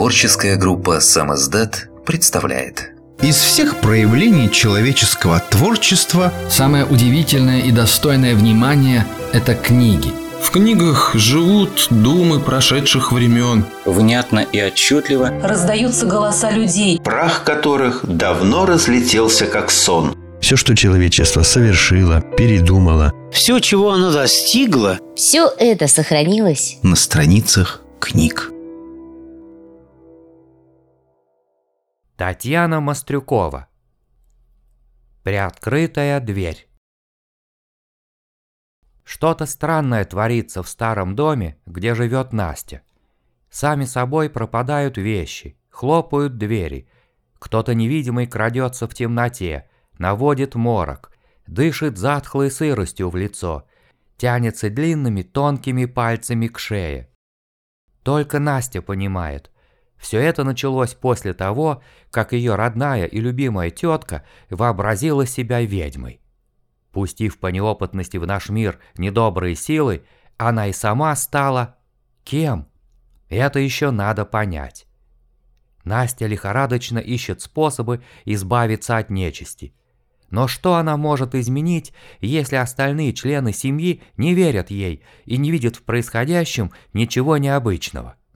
Творческая группа SamSDead представляет. Из всех проявлений человеческого творчества самое удивительное и достойное внимания – это книги. В книгах живут думы прошедших времен. Внятно и отчетливо раздаются голоса людей, прах которых давно разлетелся как сон. Все, что человечество совершило, передумало, все, чего оно достигло, все это сохранилось на страницах книг. Татьяна Мастрюкова. Приоткрытая дверь. Что-то странное творится в старом доме, где живет Настя. Сами собой пропадают вещи, хлопают двери. Кто-то невидимый крадется в темноте, наводит морок, дышит затхлой сыростью в лицо, тянется длинными тонкими пальцами к шее. Только Настя понимает. Все это началось после того, как ее родная и любимая тетка вообразила себя ведьмой. Пустив по неопытности в наш мир недобрые силы, она и сама стала... кем? Это еще надо понять. Настя лихорадочно ищет способы избавиться от нечисти. Но что она может изменить, если остальные члены семьи не верят ей и не видят в происходящем ничего необычного?